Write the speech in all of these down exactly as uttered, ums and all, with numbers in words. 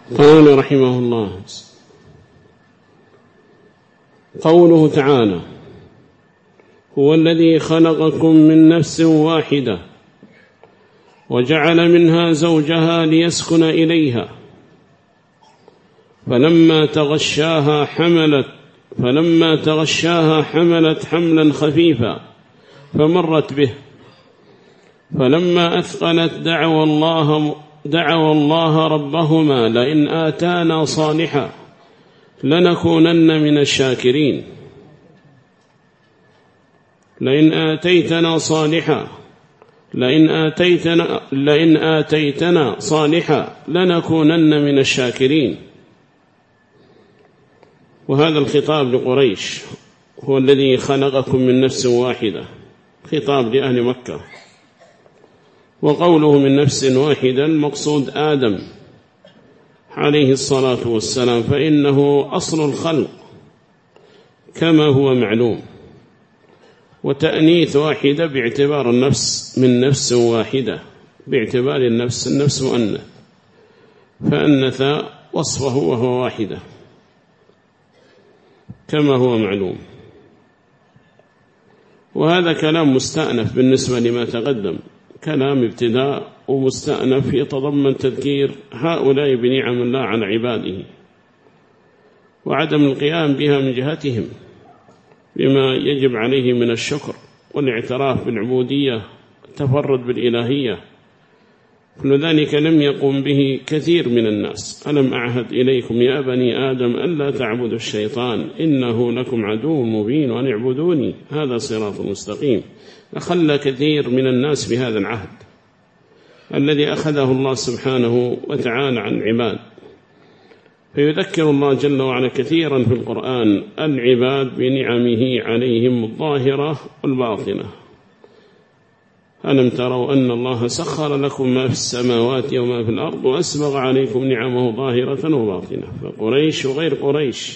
قال رحمه الله: قوله تعالى: هو الذي خلقكم من نفس واحدة وجعل منها زوجها ليسكن إليها فلما تغشاها حملت فلما تغشاها حملت حملا خفيفا فمرت به فلما أثقلت دعوا الله دعوا الله ربهما لئن آتانا صالحا لنكونن من الشاكرين لئن آتيتنا صالحا لئن آتيتنا لئن آتيتنا صالحا لنكونن من الشاكرين. وهذا الخطاب لقريش: هو الذي خلقكم من نفس واحدة، خطاب لأهل مكة. وقوله من نفس واحدة المقصود آدم عليه الصلاة والسلام، فإنه أصل الخلق كما هو معلوم. وتأنيث واحدة باعتبار النفس من نفس واحدة، باعتبار النفس النفس مؤنث، فأنث وصفه وهو واحدة كما هو معلوم. وهذا كلام مستأنف بالنسبة لما تقدم، كلام ابتداء ومستأنف يتضمن تذكير هؤلاء بنعم الله على عباده وعدم القيام بها من جهتهم بما يجب عليه من الشكر والاعتراف بالعبودية التفرد بالإلهية. لذلك لم يقم به كثير من الناس: ألم أعهد إليكم يا بني آدم ألا تعبدوا الشيطان إنه لكم عدو مبين وأن اعبدوني هذا صراط مستقيم. أخل كثير من الناس بهذا العهد الذي أخذه الله سبحانه وتعالى عن العباد. فيذكر الله جل وعلا كثيرا في القرآن العباد بنعمه عليهم الظاهرة والباطنة. ألم تروا أن الله سخر لكم ما في السماوات وما في الأرض وأسبغ عليكم نعمه ظاهرة وباطنة. فقريش وغير قريش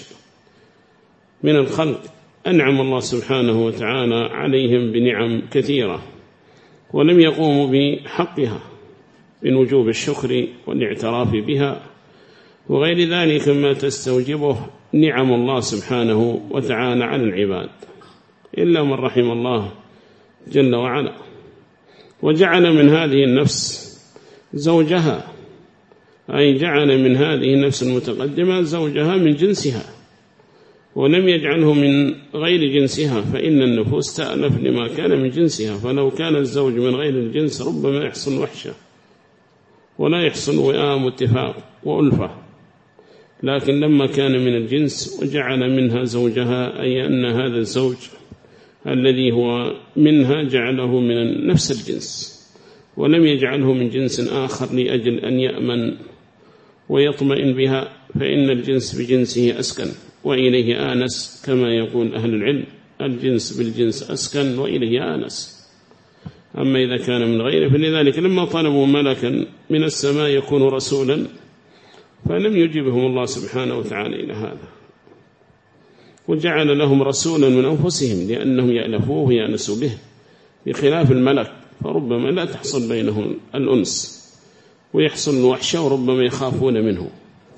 من الخلق أنعم الله سبحانه وتعالى عليهم بنعم كثيرة ولم يقوموا بحقها من وجوب الشكر والاعتراف بها وغير ذلك ما تستوجبه نعم الله سبحانه وتعالى على العباد، إلا من رحم الله جل وعلا. وجعل من هذه النفس زوجها، أي جعل من هذه النفس المتقدمة زوجها من جنسها ولم يجعله من غير جنسها، فإن النفوس تألف لما كان من جنسها. فلو كان الزوج من غير الجنس ربما يحصل وحشة ولا يحصل وئام واتفاق وألفة، لكن لما كان من الجنس وجعل منها زوجها، أي أن هذا الزوج الذي هو منها جعله من نفس الجنس ولم يجعله من جنس آخر لأجل أن يأمن ويطمئن بها، فإن الجنس بجنسه أسكن وإليه آنس كما يقول أهل العلم: الجنس بالجنس أسكن وإليه آنس. أما إذا كان من غيره، فلذلك لما طلبوا ملكا من السماء يكون رسولا فلم يجيبهم الله سبحانه وتعالى إلى هذا، وجعل لهم رسولا من أنفسهم لأنهم يألفوه ويأنسوا به، بخلاف الملك فربما لا تحصل بينهم الأنس ويحصل الوحشة وربما يخافون منه.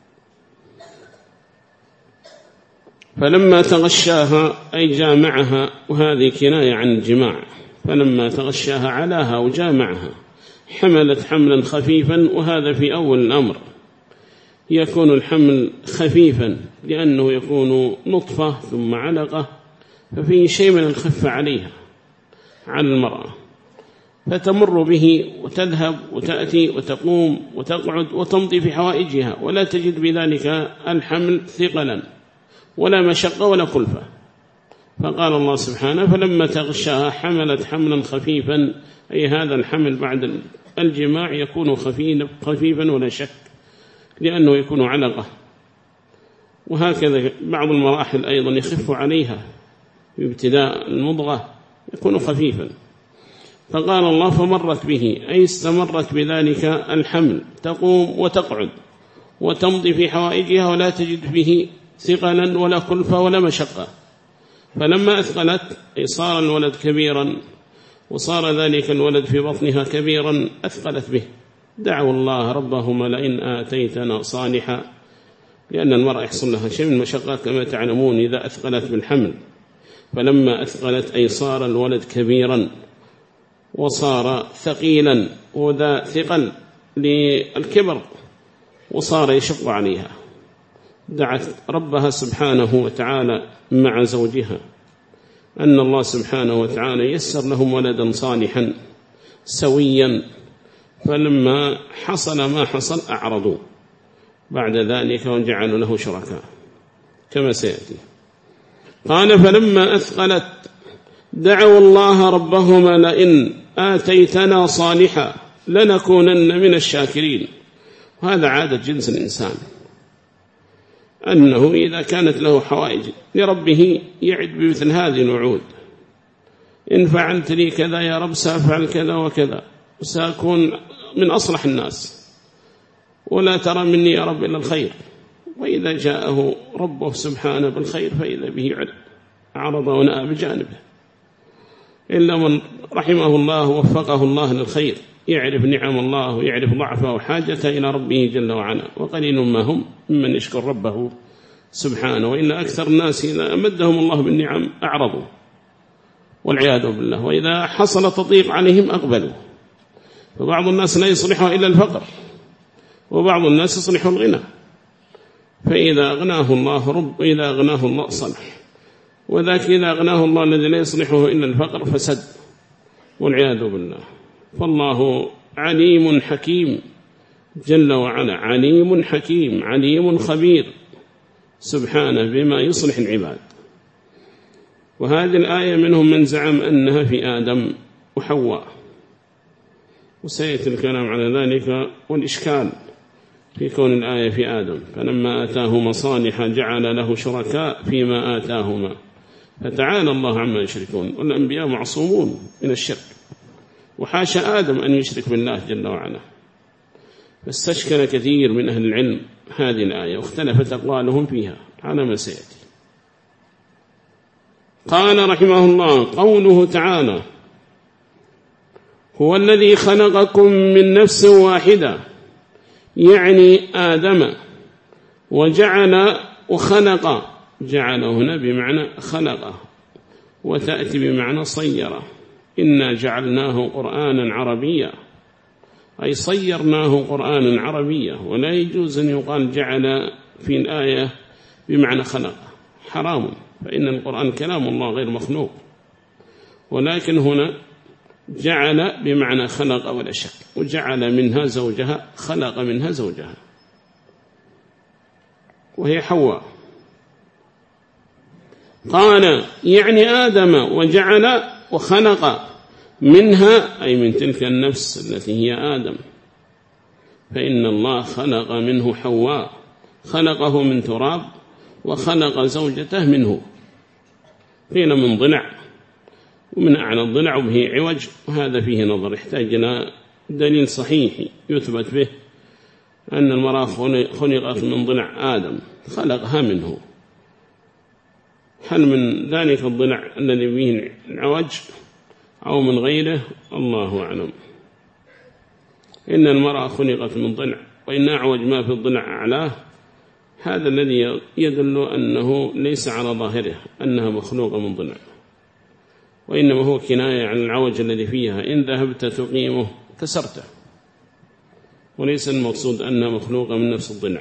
فلما تغشاها أي جامعها، وهذه كناية عن الجماع، فلما تغشاها علاها وجامعها حملت حملا خفيفا. وهذا في أول الأمر يكون الحمل خفيفا لأنه يكون نطفة ثم علقة، ففيه شيء من الخفة عليها على المرأة، فتمر به وتذهب وتأتي وتقوم وتقعد وتمضي في حوائجها، ولا تجد بذلك الحمل ثقلا ولا مشقة ولا كلفة. فقال الله سبحانه: فلما تغشاها حملت حملا خفيفا، أي هذا الحمل بعد الجماع يكون خفيفا ولا شك لأنه يكون علقة. وهكذا بعض المراحل أيضا يخف عليها بابتداء المضغة يكون خفيفا. فقال الله: فمرت به، أي استمرت بذلك الحمل تقوم وتقعد وتمضي في حوائجها ولا تجد به ثقلا ولا كلفة ولا مشقة. فلما أثقلت أي صار الولد كبيرا وصار ذلك الولد في بطنها كبيرا أثقلت به دعوا الله ربهما لئن آتيتنا صالحا، لأن المرأة يحصل لها شيء من المشقات كما تعلمون إذا أثقلت بالحمل، فلما أثقلت أي صار الولد كبيرا وصار ثقيلا وذا ثقل للكبر وصار يشق عليها، دعت ربها سبحانه وتعالى مع زوجها أن الله سبحانه وتعالى يسر لهم ولدا صالحا سويا، فلما حصل ما حصل أعرضوا بعد ذلك وجعلوا له شركاء كما سيأتي. قال فلما أثقلت دعوا الله ربهما لئن آتيتنا صالحا لنكونن من الشاكرين. وهذا عادة جنس الإنسان أنه إذا كانت له حوائج لربه يعد بمثل هذه الوعود، إن فعلت لي كذا يا رب سأفعل كذا وكذا وسأكون من أصلح الناس ولا ترى مني يا رب إلا الخير. وإذا جاءه ربه سبحانه بالخير فإذا به عرض ونأى بجانبه، إلا من رحمه الله وفقه الله للخير يعرف نعم الله ويعرف ضعفه وحاجته إلى ربه جل وعلا، وقليل ما هم ممن يشكر ربه سبحانه، وإلا أكثر الناس إذا أمدهم الله بالنعم أعرضوا والعياذ بالله، وإذا حصل تضييق عليهم أقبلوا. فبعض الناس لا يصلحه إلا الفقر، وبعض الناس يصلحه الغنى، فإذا أغناه الله رب إذا أغناه الله صلح، وذاك إذا أغناه الله الذي لا يصلحه إلا الفقر فسد والعياذ بالله. فالله عليم حكيم جل وعلا، عليم حكيم عليم خبير سبحانه بما يصلح العباد. وهذه الآية منهم من زعم أنها في آدم وحواء، وسيأتي الكلام على ذلك والإشكال في كون الآية في آدم. فلما آتاهما صالحا جعل له شركاء فيما آتاهما فتعالى الله عما يشركون. والأنبياء معصومون من الشرك، وحاشا آدم أن يشرك بالله جل وعلا. فاستشكل كثير من أهل العلم هذه الآية واختلفت أقوالهم فيها على ما سيأتي. قال رحمه الله قوله تعالى هو الذي خلقكم من نفس واحدة، يعني آدم، وجعل وخلق، جعل هنا بمعنى خلقه، وتأتي بمعنى صيره، إنا جعلناه قرآنا عربيا، أي صيرناه قرآنا عربيا. ولا يجوز أن يقال جعل في الآية بمعنى خلق، حرام، فإن القرآن كلام الله غير مخلوق، ولكن هنا جعل بمعنى خلق ولا شك، وجعل منها زوجها، خلق منها زوجها وهي حواء. قال يعني آدم، وجعل وخلق منها أي من تلك النفس التي هي آدم، فإن الله خلق منه حواء، خلقه من تراب وخلق زوجته منه، قيل من ضلع، ومن أعلى الضلع وبه عوج، وهذا فيه نظر يحتاج إلى دليل صحيح يثبت به أن المرأة خلقت من ضلع آدم خلقها منه. هل من ذلك الضلع الذي به العوج أو من غيره الله أعلم. إن المرأة خلقت من ضلع، وإن أعوج ما في الضلع أعلاه، هذا الذي يدل أنه ليس على ظاهره أنها مخلوقة من ضلع، وإنما هو كناية عن العوج الذي فيها، إن ذهبت تقيمه كسرته، وليس المقصود أنها مخلوقة من نفس الضلع،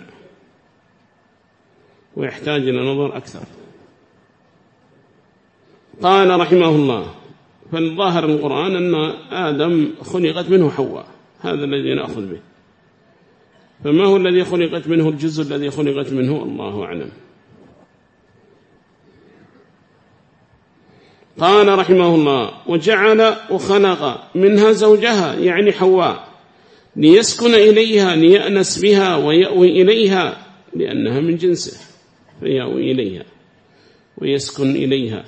ويحتاج إلى نظر أكثر. قال رحمه الله فالظاهر القرآن أن آدم خلقت منه حواء، هذا الذي نأخذ به. فما هو الذي خلقت منه الجزء الذي خلقت منه الله أعلم. قال رحمه الله وجعل وخلق منها زوجها، يعني حواء، ليسكن إليها، ليأنس بها ويأوي إليها، لأنها من جنسه فيأوي إليها ويسكن إليها.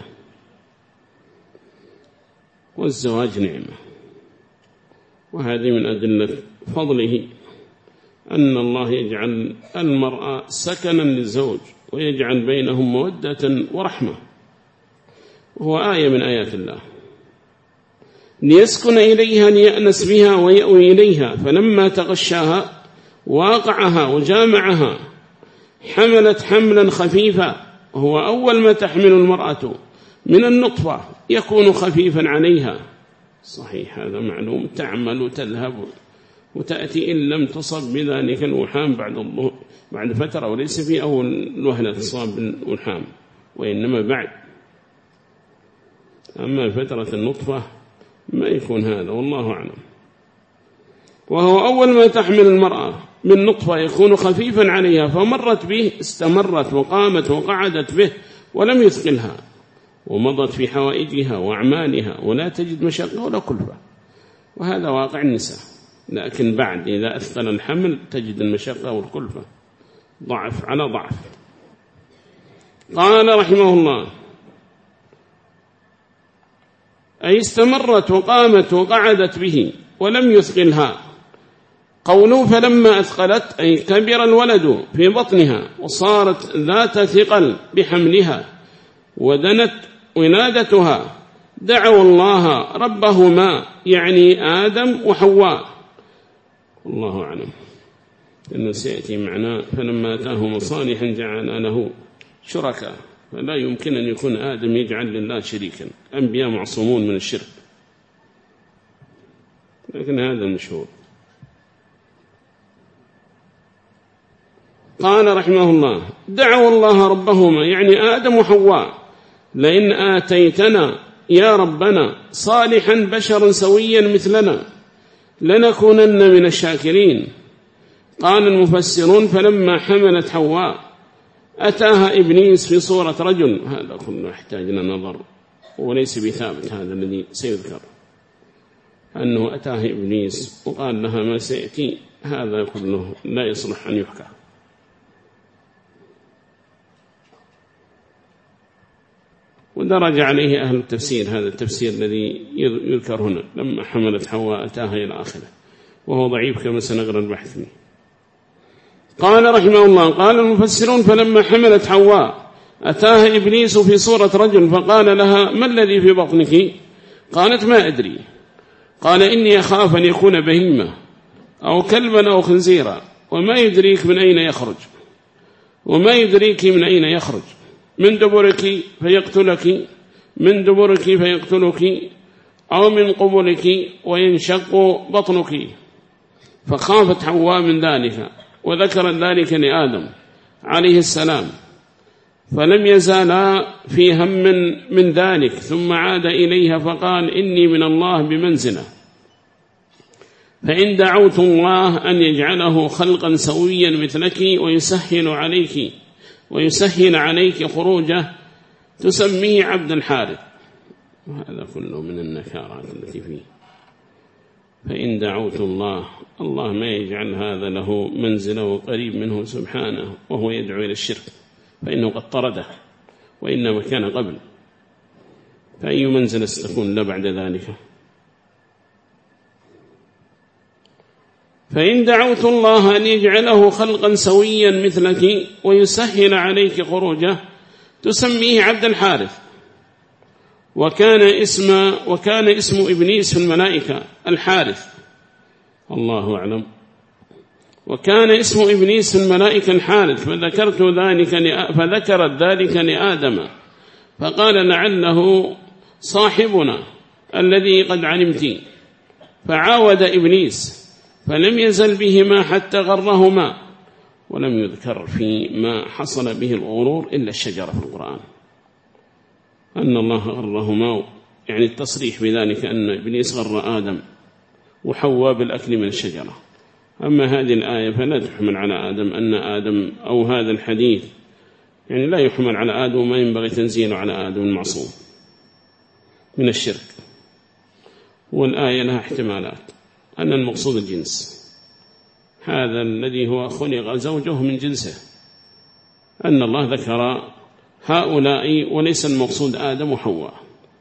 والزواج نعمة، وهذه من أدلة فضله أن الله يجعل المرأة سكنا للزوج ويجعل بينهم مودة ورحمة، وهو آية من آيات الله. ليسكن إليها ليأنس بها ويأوي إليها، فلما تغشاها واقعها وجامعها حملت حملا خفيفا، وهو أول ما تحمل المرأة من النطفة يكون خفيفا عليها. صحيح هذا معلوم، تعمل وتذهب وتأتي إن لم تصب بذلك الوحام بعد بعد فترة، وليس في أول الوهلة تصاب بالوحام، وإنما بعد. أما فترة النطفة ما يكون هذا، والله أعلم. وهو أول ما تحمل المرأة من نطفة يكون خفيفا عليها، فمرت به استمرت وقامت وقعدت به ولم يثقلها، ومضت في حوائجها وأعمالها ولا تجد مشقة ولا كلفة. وهذا واقع النساء، لكن بعد إذا أثقل الحمل تجد المشقة والكلفة، ضعف على ضعف. قال رحمه الله: أي استمرت وقامت وقعدت به ولم يثقلها. قوله فلما أثقلت أي كبر الولد في بطنها وصارت ذات ثقل بحملها ودنت ولادتها، دعوا الله ربهما، يعني آدم وحواء. الله أعلم، إنه سيأتي معنا فلما أتاهما صالحا جعل له شركاء، فلا يمكن أن يكون آدم يجعل لله شريكا، أنبياء معصومون من الشرك، لكن هذا المشهور. قال رحمه الله: دعوا الله ربهما، يعني آدم وحواء، لئن آتيتنا يا ربنا صالحا بشرا سويا مثلنا لنكونن من الشاكرين. قال المفسرون: فلما حملت حواء أتاها إبليس في صورة رجل. هذا كله يحتاج إلى نظر، وليس بثابت هذا الذي سيذكر، أنه أتاها إبليس وقال لها ما سيأتي، هذا كله لا يصلح أن يحكى. ودرج عليه أهل التفسير هذا التفسير الذي يذكر هنا، لما حملت حواء أتاها إلى آخره، وهو ضعيف كما سنقرأ البحث فيه. قال رحمه الله: قال المفسرون: فلما حملت حواء أتاها إبليس في صورة رجل فقال لها: ما الذي في بطنك؟ قالت: ما أدري. قال: إني أخاف أن يكون بهيمة أو كلبا أو خنزيرا، وما يدريك من أين يخرج وما يدريك من أين يخرج من دبرك فيقتلك من دبرك فيقتلك أو من قبلك وينشق بطنك. فخافت حواء من ذلك، وذكر ذلك لآدم عليه السلام، فلم يزالا في هم من ذلك، ثم عاد إليها فقال: إني من الله بمنزلة، فإن دعوت الله أن يجعله خلقا سويا مثلك ويسهل عليك ويسهل عليك خروجه تسميه عبد الحارث. وهذا كله من النكارات التي فيه. فإن دعوت الله، الله ما يجعل هذا له منزله وقريب منه سبحانه، وهو يدعو إلى الشرك، فإنه قد طرده، وإنما كان قبل، فأي منزل ستكون له بعد ذلك؟ فإن دعوت الله أن يجعله خلقا سويا مثلك ويسهل عليك خروجه تسميه عبد الحارث. وكان اسم وكان اسم إبليس في الملائكة الحارث، الله أعلم. وكان اسم إبليس في الملائكة الحارث، فذكرت ذلك فذكرت ذلك لآدم فقال: لعله صاحبنا الذي قد علمت. فعاود إبليس فلم يزل بهما حتى غرهما. ولم يذكر فيما حصل به الغرور إلا الشجرة في القرآن، أن الله غرهما، يعني التصريح بذلك أن إبليس غر آدم وحواء بالأكل من الشجرة. أما هذه الآية فلا تحمل على آدم أن آدم، أو هذا الحديث يعني لا يحمل على آدم، وما ينبغي تنزيله على آدم المعصوم من الشرك. والآية لها احتمالات، أن المقصود الجنس، هذا الذي هو خلق زوجه من جنسه، أن الله ذكر هؤلاء وليس المقصود آدم وحواء.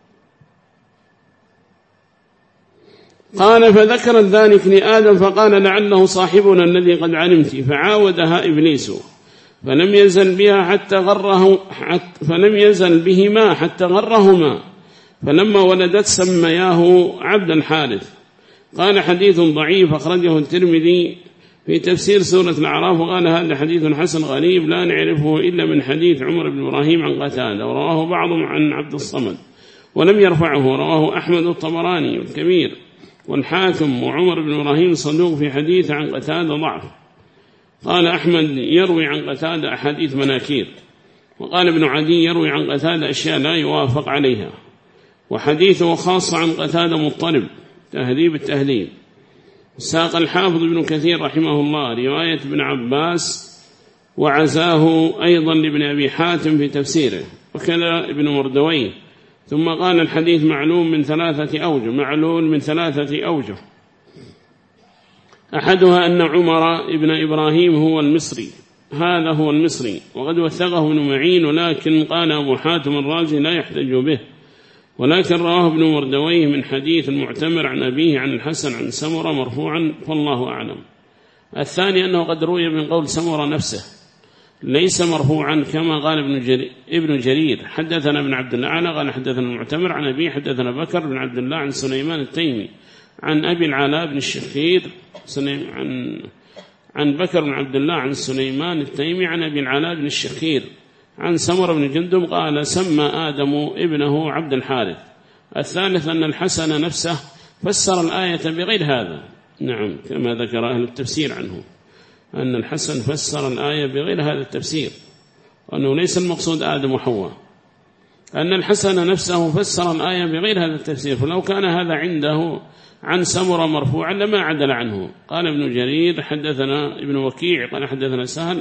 قال: فذكر ذلك لآدم فقال: لعله صاحبنا الذي قد علمت. فعاودها إبليس فلم يزل بها حتى غره حتى فلم يزل بهما حتى غرهما، فلما ولدت سمياه عبد الحارث. قال حديث ضعيف أخرجه الترمذي في تفسير سورة الأعراف، وقال هذا حديث حسن غريب لا نعرفه إلا من حديث عمر بن إبراهيم عن قتادة، ورواه بعضهم عن عبد الصمد ولم يرفعه. رواه أحمد الطبراني الكبير والحاكم، وعمر بن إبراهيم صدوق في حديث عن قتادة ضعف. قال أحمد يروي عن قتادة أحاديث مناكير، وقال ابن عدي يروي عن قتادة أشياء لا يوافق عليها، وحديثه خاص عن قتادة مضطرب تهذيب التهذيب. ساق الحافظ ابن كثير رحمه الله رواية ابن عباس وعزاه أيضا لابن أبي حاتم في تفسيره، وكذا ابن مردويه. ثم قال الحديث معلوم من ثلاثة أوجه، معلول من ثلاثة أوجه. أحدها أن عمر ابن إبراهيم هو المصري، هذا هو المصري، وقد وثقه ابن معين، ولكن قال أبو حاتم الرازي لا يحتج به، ولكن رواه ابن مردويه من حديث المعتمر عن أبيه عن الحسن عن سمرة مرفوعا، فالله أعلم. الثاني أنه قد روي من قول سمرة نفسه ليس مرفوعا كما قال ابن جرير, ابن جرير حدثنا ابن عبد الله قال حدثنا المعتمر عن أبيه حدثنا بكر بن عبد الله عن سليمان التيمي عن أبي العلاء بن الشخير عن عن بكر بن عبد الله عن سليمان التيمي عن أبي العلاء بن الشخير عن سمر بن جندب قال سمى آدم ابنه عبد الحارث. الثالث أن الحسن نفسه فسر الآية بغير هذا، نعم كما ذكر أهل التفسير عنه أن الحسن فسر الآية بغير هذا التفسير، وأنه ليس المقصود آدم وحواء، أن الحسن نفسه فسر الآية بغير هذا التفسير، فلو كان هذا عنده عن سمرة مرفوعا لما عدل عنه. قال ابن جرير حدثنا ابن وكيع قال حدثنا سهل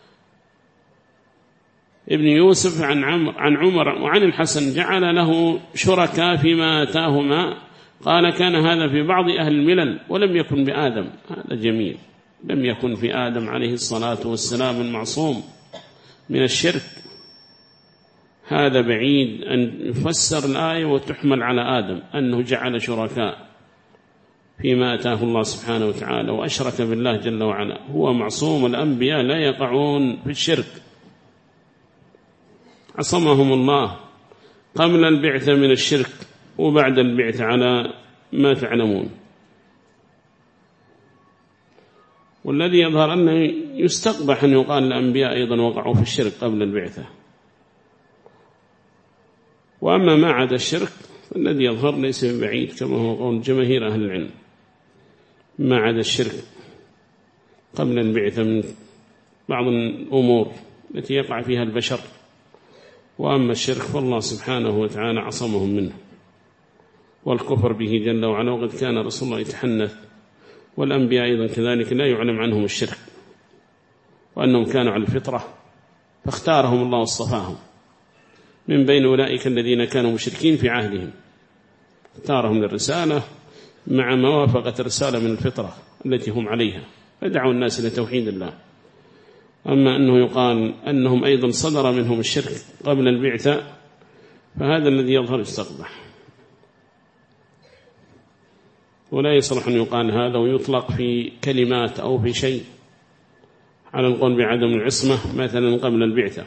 ابن يوسف عن عمر عن عمر وعن الحسن جعل له شركاء فيما آتاهما، قال كان هذا في بعض أهل الملل ولم يكن بآدم. هذا جميل، لم يكن في آدم عليه الصلاة والسلام المعصوم من الشرك. هذا بعيد أن يفسر الآية وتحمل على آدم أنه جعل شركاء فيما أتاه الله سبحانه وتعالى وأشرك بالله جل وعلا. هو معصوم، الأنبياء لا يقعون في الشرك، عصمهم الله قبل البعثة من الشرك وبعد البعثة على ما تعلمون. والذي يظهر أنه يستقبح أن يقال الأنبياء أيضا وقعوا في الشرك قبل البعثة. وأما ما عدا الشرك فالذي يظهر ليس بعيد كما هو قول جماهير أهل العلم، ما عدا الشرك قبل البعثة من بعض الأمور التي يقع فيها البشر. وأما الشرك فالله سبحانه وتعالى عصمهم منه، والكفر به جل وعلا. وقد كان رسول الله يتحنث، والأنبياء أيضا كذلك لا يعلم عنهم الشرك، وأنهم كانوا على الفطرة فاختارهم الله واصطفاهم من بين أولئك الذين كانوا مشركين في عهدهم، اختارهم للرسالة مع موافقة الرسالة من الفطرة التي هم عليها، فدعوا الناس إلى توحيد الله. أما أنه يقال أنهم أيضا صدر منهم الشرك قبل البعثة فهذا الذي يظهر يستقبح، ولا يصلح أن يقال هذا ويطلق في كلمات أو في شيء على القول بعدم العصمة مثلا قبل البعثة،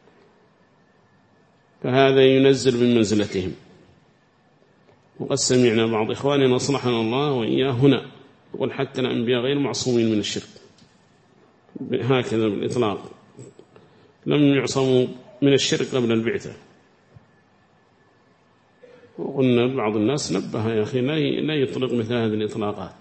فهذا ينزل من منزلتهم. وقد سمعنا بعض إخواننا أصلحنا الله وإياه هنا يقول حتى الأنبياء غير معصومين من الشرك، هكذا بالإطلاق لم يعصموا من الشرك قبل البعثة. وقلنا بعض الناس نبه يا أخي لا يطلق مثل هذه الإطلاقات.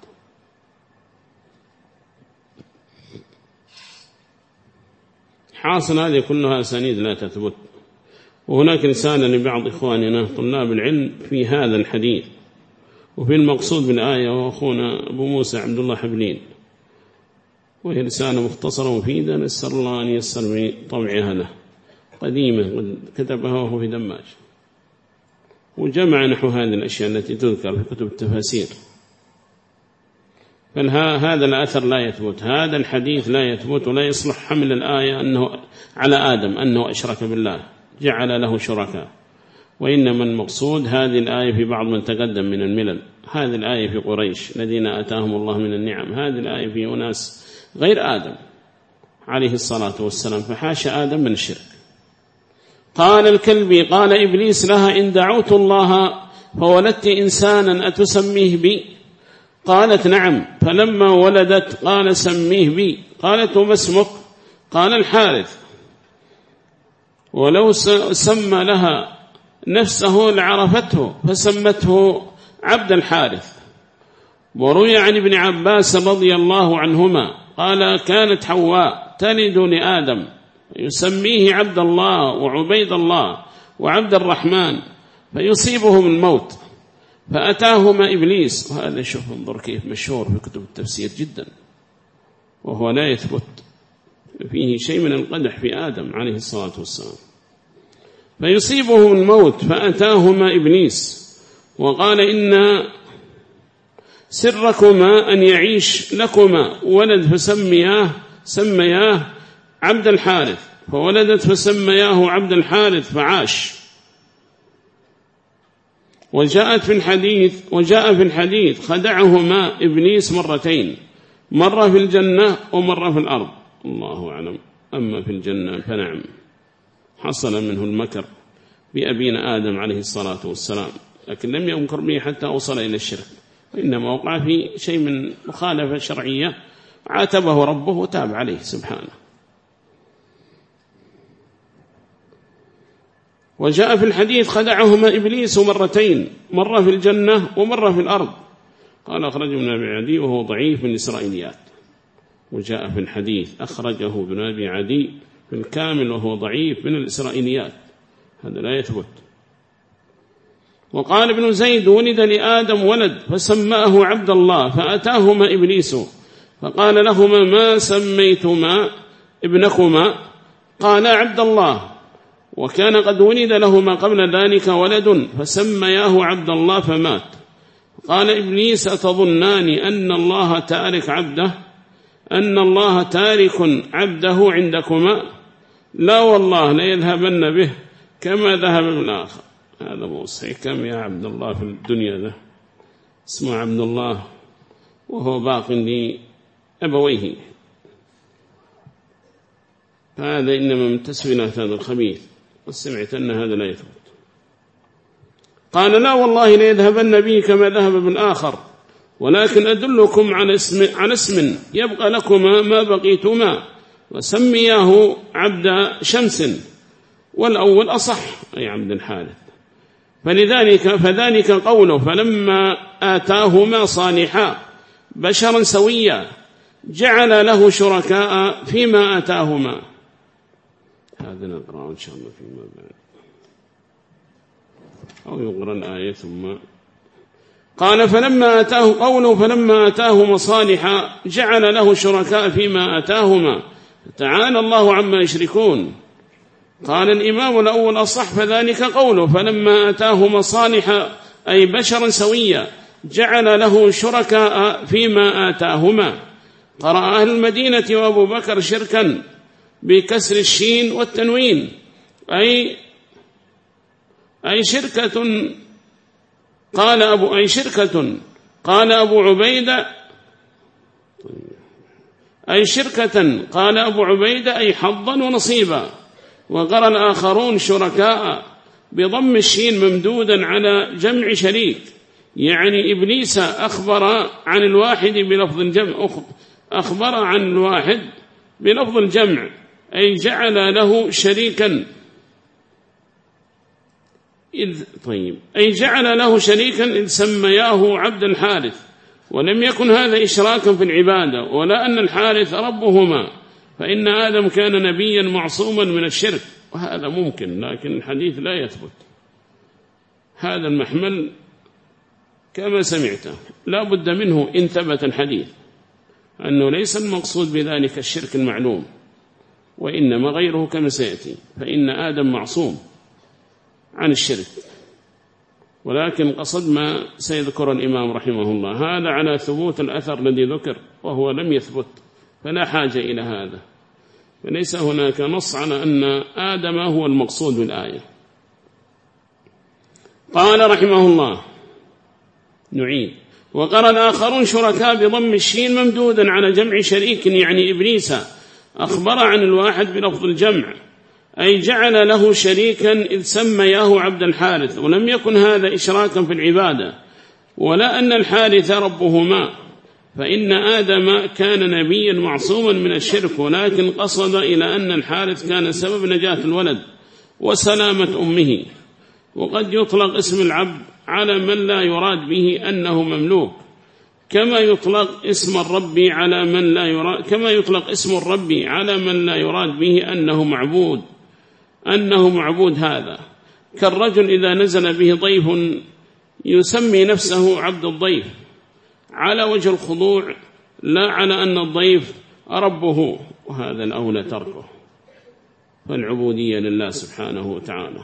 حاصل هذه كلها أسانيد لا تثبت. وهناك رسالة لبعض إخواننا طلاب العلم في هذا الحديث وفي المقصود بالآية، وأخونا أبو موسى عبد الله حبلين، وهي رسالة مختصرة مفيدة نسأل الله أن ييسر بطبعها له، قديمة كتبها وهو في دماج، وجمع نحو هذه الأشياء التي تذكر في كتب التفاسير. فهذا الأثر لا يثبت، هذا الحديث لا يثبت، ولا يصلح حمل الآية أنه على آدم أنه أشرك بالله جعل له شركاء، وإنما المقصود هذه الآية في بعض من تقدم من الملل، هذه الآية في قريش الذين آتاهم الله من النعم، هذه الآية في أناس غير آدم عليه الصلاة والسلام، فحاشا آدم من الشرك. قال الكلبي قال إبليس لها إن دعوت الله فولدت إنسانا أتسميه بي؟ قالت نعم. فلما ولدت قال سميه بي. قالت وما اسمك؟ قال الحارث. ولو سمى لها نفسه لعرفته فسمته عبد الحارث. وروي عن ابن عباس رضي الله عنهما قال كانت حواء تلد لآدم يسميه عبد الله وعبيد الله وعبد الرحمن فيصيبهم الموت فأتاهما إبليس. وهذا شوف انظر كيف مشهور في كتب التفسير جدا، وهو لا يثبت، فيه شيء من القدح في آدم عليه الصلاة والسلام. فيصيبهم الموت فأتاهما إبليس وقال إن سركما أن يعيش لكما ولد فسمياه سمياه عبد الحارث، فولدت فسمياه عبد الحارث فعاش. وجاءت في الحديث وجاء في الحديث خدعهما إبليس مرتين، مرة في الجنة ومرة في الأرض، الله أعلم. أما في الجنة فنعم حصل منه المكر بأبينا آدم عليه الصلاة والسلام، لكن لم ينكر به حتى أوصل إلى الشرك، وإنما وقع في شيء من مخالفة شرعية عاتبه ربه وتاب عليه سبحانه. وجاء في الحديث خدعهما إبليس مرتين، مرة في الجنة ومرة في الأرض. قال أخرجه ابن أبي عدي وهو ضعيف من الإسرائيليات. وجاء في الحديث أخرجه ابن أبي عدي في الكامل وهو ضعيف من الإسرائيليات، هذا لا يثبت. وقال ابن زيد ولد لآدم ولد فسماه عبد الله فأتاهما إبليس فقال لهما ما سميتما ابنكما؟ قال عبد الله. وكان قد ولد لهما قبل ذلك ولد فسمياه عبد الله فمات. قال إبليس أتظنان أن الله تارك عبده أن الله تارك عبده عندكما؟ لا والله ليذهبن به كما ذهب بالآخر. هذا موسى كم يا عبد الله في الدنيا ذا اسمه عبد الله وهو باق لأبويه، فهذا إنما من تسوينات هذا الخبيث، وسمعت أن هذا لا يثبت. قال لا والله ليذهبن به كما ذهب بالآخر، ولكن أدلكم على اسم, على اسم يبقى لكما ما بقيتما، وسمياه عبد شمس، والأول أصح أي عبد الحارث. فلذلك فذلك قوله فلما آتاهما صالحا بشرا سويا جعل له شركاء فيما آتاهما. هذا نقرأ إن شاء الله فيما بعد، أو يقرأ الآية ثم قال فلما آتاه قوله فلما آتاهما صالحا جعل له شركاء فيما آتاهما تعالى الله عما يشركون. قال الإمام الأول أصح فذلك قوله فلما آتاهما صالحا أي بشرا سويا جعل له شركاء فيما آتاهما. قرأ أهل المدينة وأبو بكر شركا بكسر الشين والتنوين أي أي شركة. قال أبو أي شركة قال أبو عبيدة أي شركة قال أبو عبيدة أي حظا ونصيبا. وقرأ الآخرون شركاء بضم الشين ممدودا على جمع شريك، يعني إبليس أخبر عن الواحد بلفظ الجمع أخبر عن الواحد بلفظ الجمع أي جعل له شريكا إذ طيب أي جعل له شريكا إذ سمياه عبد الحارث، ولم يكن هذا إشراكا في العبادة ولا أن الحارث ربهما، فإن آدم كان نبيا معصوما من الشرك، وهذا ممكن لكن الحديث لا يثبت. هذا المحمل كما سمعته لا بد منه إن ثبت الحديث أنه ليس المقصود بذلك الشرك المعلوم، وإنما غيره كما سيأتي، فإن آدم معصوم عن الشرك، ولكن قصد ما سيذكر الإمام رحمه الله هذا على ثبوت الأثر الذي ذكر وهو لم يثبت، فلا حاجة إلى هذا، فليس هناك نص على أن آدم هو المقصود بالآية. قال رحمه الله نعيد وقرأ الآخرون شركاء بضم الشين ممدودا على جمع شريك، يعني إبليس أخبر عن الواحد بلفظ الجمع أي جعل له شريكا إذ سمياه عبد الحارث، ولم يكن هذا إشراكا في العبادة، ولا أن الحارث ربهما، فإن آدم كان نبيا معصوما من الشرك، ولكن قصد إلى أن الحارث كان سبب نجاة الولد وسلامة أمه. وقد يطلق اسم العبد على من لا يراد به أنه مملوك، كما يطلق اسم الرب على من لا يراد كما يطلق اسم الرب على من لا يراد به أنه معبود أنه معبود هذا كالرجل إذا نزل به ضيف يسمي نفسه عبد الضيف على وجه الخضوع، لا على أن الضيف ربه، وهذا الأولى تركه، فالعبودية لله سبحانه وتعالى.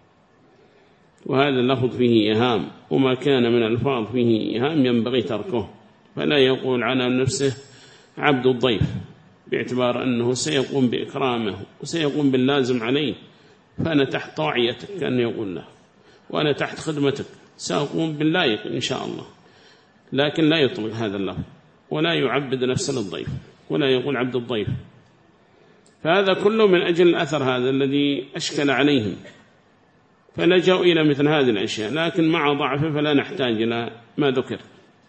وهذا اللفظ فيه إيهام، وما كان من الفاظ فيه إيهام ينبغي تركه، فلا يقول على نفسه عبد الضيف باعتبار أنه سيقوم بإكرامه وسيقوم باللازم عليه، فأنا تحت طاعيتك كأنه يقول له، وأنا تحت خدمتك سأقوم باللايق إن شاء الله، لكن لا يطلق هذا اللفظ ولا يعبد نفسه للضيف ولا يقول عبد الضيف. فهذا كله من أجل الأثر هذا الذي أشكل عليهم، فلجأوا إلى مثل هذه الأشياء، لكن مع ضعفه فلا نحتاج إلى ما ذكر.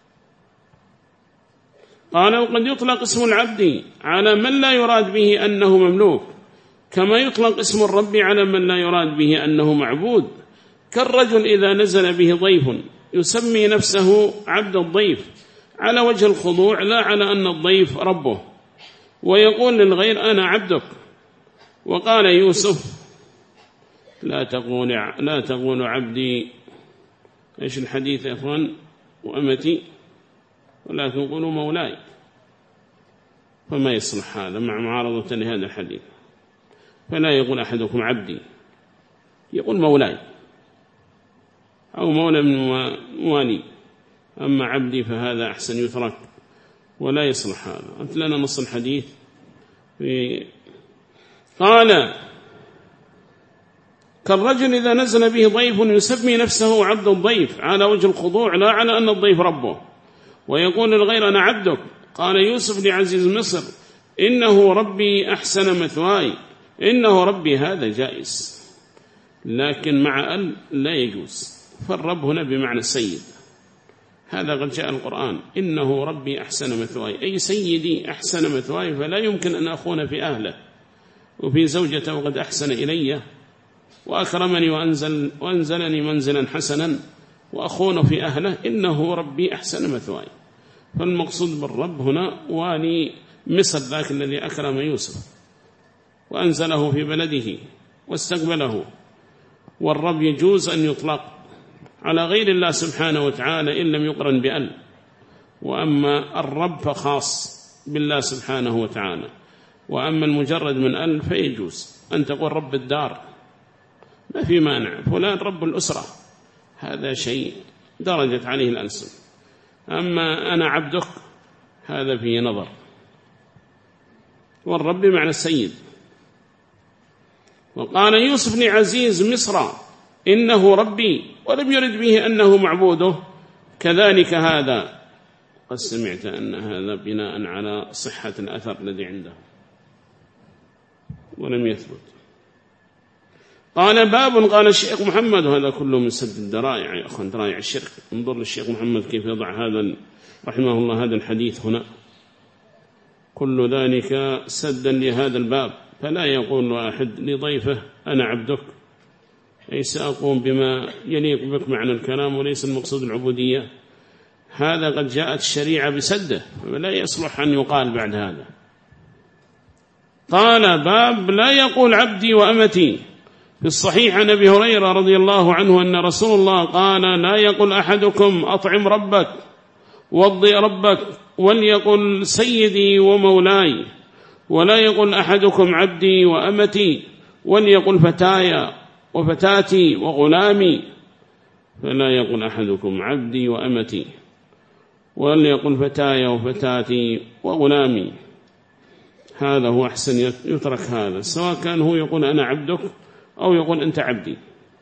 قال وقد يطلق اسم العبد على من لا يراد به أنه مملوك، كما يطلق اسم الرب على من لا يراد به أنه معبود، كالرجل إذا نزل به ضيف يسمي نفسه عبد الضيف على وجه الخضوع، لا على أن الضيف ربه، ويقول للغير أنا عبدك. وقال يوسف لا تقول لا تقول عبدي، إيش الحديث يا أخوان، وأمتي، ولكن قولوا مولاي، فما يصلح هذا مع معارضة لهذا الحديث. فلا يقول أحدكم عبدي، يقول مولاي أو مولى من موالي، أما عبدي فهذا أحسن يترك ولا يصلح هذا. أنت لنا نص الحديث في قال كالرجل إذا نزل به ضيف يسمي نفسه عبد الضيف على وجه الخضوع، لا على أن الضيف ربه، ويقول للغير أنا عبدك. قال يوسف لعزيز مصر إنه ربي أحسن مثواي، إنه ربي هذا جائز، لكن مع أل لا يجوز، فالرب هنا بمعنى السيد، هذا قد جاء القرآن إنه ربي أحسن مثواي، أي سيدي أحسن مثواي، فلا يمكن أن أخون في أهله وفي زوجته، وقد أحسن إلي وأكرمني وأنزل وأنزلني منزلا حسنا، وأخون في أهله، إنه ربي أحسن مثواي. فالمقصود بالرب هنا والي مصر ذاك الذي أكرم يوسف وأنزله في بلده واستقبله. والرب يجوز أن يطلق على غير الله سبحانه وتعالى إن لم يقرن بأل، وأما الرب فخاص بالله سبحانه وتعالى، وأما المجرد من أل فيجوز أن تقول رب الدار، ما في مانع، فلان رب الأسرة، هذا شيء درجت عليه الألسن. أما أنا عبدك هذا فيه نظر، والرب معنى السيد. وقال يوسف لعزيز مصر إنه ربي، ولم يرد به أنه معبوده، كذلك هذا. قد سمعت أن هذا بناء على صحة الأثر الذي عنده ولم يثبت. قال باب، قال الشيخ محمد، وهذا كله من سد الدرائع يا أخوان، درائع الشرك. انظر للشيخ محمد كيف يضع هذا رحمه الله هذا الحديث هنا، كل ذلك سدا لهذا الباب. فلا يقول واحد لضيفه أنا عبدك، أي سأقوم بما يليق بك معنى الكلام، وليس المقصود العبودية. هذا قد جاءت الشريعة بسده، ولا يصلح أن يقال بعد هذا. قال باب لا يقول عبدي وأمتي. في الصحيح عن أبي هريرة رضي الله عنه أن رسول الله قال لا يقول أحدكم أطعم ربك وضي ربك، وليقل سيدي ومولاي، ولا يقول أحدكم عبدي وأمتي، وليقل فتايا وفتاتي وغلامي. فلا يقول أحدكم عبدي وأمتي، وليقل فتايا وفتاتي وغلامي. هذا هو أحسن، يترك هذا، سواء كان هو يقول أنا عبدك أو يقول أنت عبدي،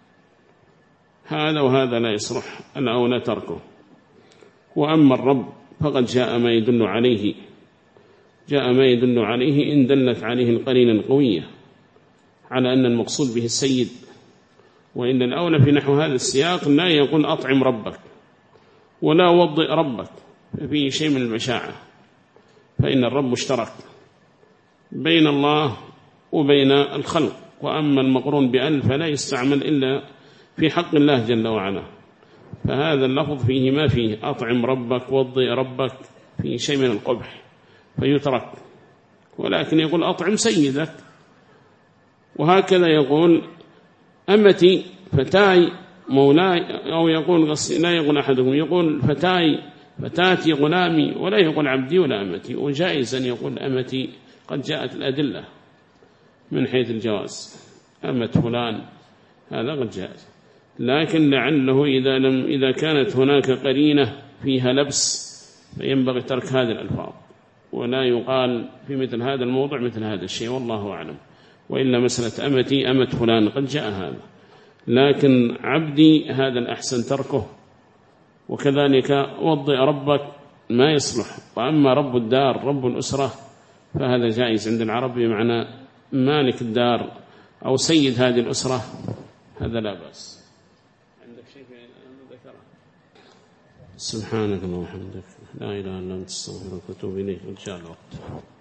هذا وهذا لا يصلح، الأولى تركه. وأما الرب فقد جاء ما يدل عليه، جاء ما يدل عليه إن دلت عليه القرينة القوية. على أن المقصود به السيد، وإن الأولى في نحو هذا السياق لا يقول أطعم ربك ولا وضئ ربك، ففيه شيء من البشاعة، فإن الرب مشترك بين الله وبين الخلق، وأما المقرون بأل فلا يستعمل إلا في حق الله جل وعلا، فهذا اللفظ فيه ما فيه أطعم ربك وضئ ربك فيه شيء من القبح فيترك، ولكن يقول أطعم سيدك. وهكذا يقول أمتي فتاي مولاي، أو يقول لا يقول أحدهم يقول فتاي فتاتي غلامي، ولا يقول عبدي ولا أمتي. وجائز أن يقول أمتي، قد جاءت الأدلة من حيث الجواز، أمت فلان هذا قد جائز، لكن لعله إذا, لم إذا كانت هناك قرينة فيها لبس فينبغي ترك هذه الألفاظ، ولا يقال في مثل هذا الموضع مثل هذا الشيء، والله أعلم. وإلا مسألة أمتي أمت فلان قد جاء هذا، لكن عبدي هذا الأحسن تركه، وكذلك وضئ ربك ما يصلح. وأما رب الدار رب الأسرة فهذا جائز عند العرب، بمعنى مالك الدار أو سيد هذه الأسرة، هذا لا بأس. عندك شيء في ذكره؟ سبحانك اللهم وبحمدك لا إله إلا أنت استغفرك وأتوب إليك، إن شاء الله.